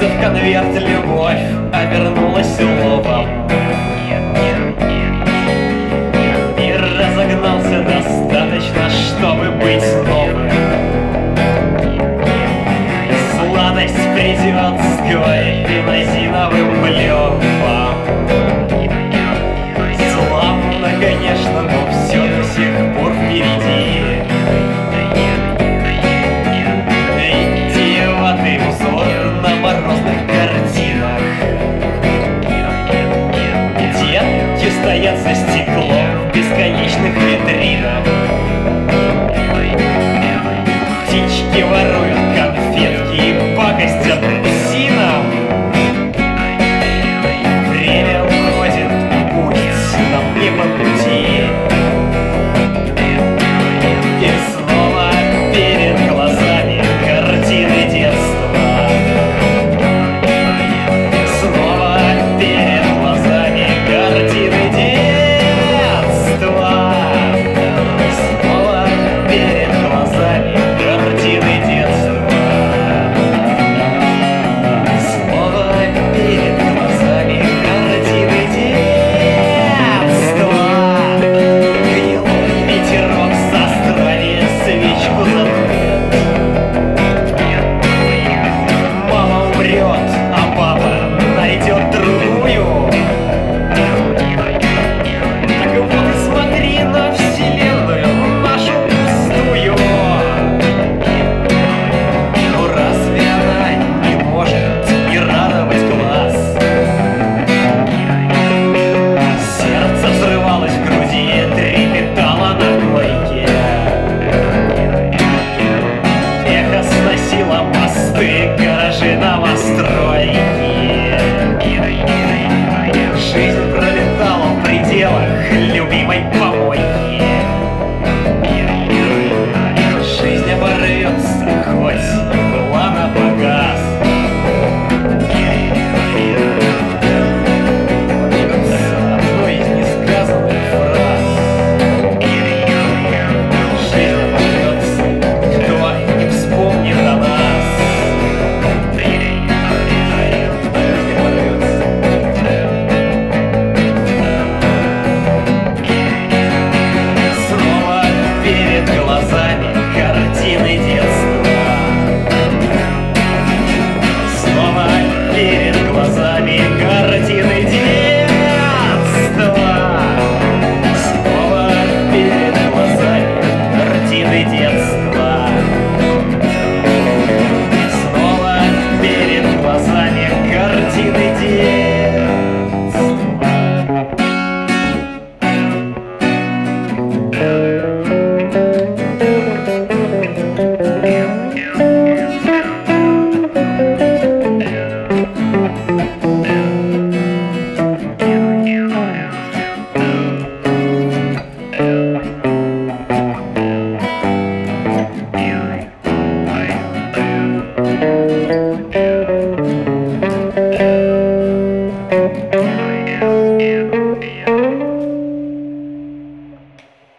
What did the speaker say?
в конверт любовь, а вернулась уловом. И разогнался достаточно, чтобы быть новым. Сладость придет с кофе-назиновым блюдом. Славно, конечно, но все до сих пор впереди. Идиотный узор на морозных картинах. Детки стоят за стеклом в бесконечных витринах. Птички воруют конфетки и пакостят апельсином. Время уходит, пусть нам не по пути. И снова перед глазами картины детства. Снова перед глазами картины детства. Снова перед глазами картины детства. Снова перед глазами картины детства. Гнилой ветерок с Австралии свечку задует. Мама умрет, а папа найдет другую. Так вот и смотри на вселенную нашу пустую. Но разве она не может не радовать глаз? Сердце взрывалось в груди, трепетало на койке. Эхо сносило мосты, гаражи на мосту.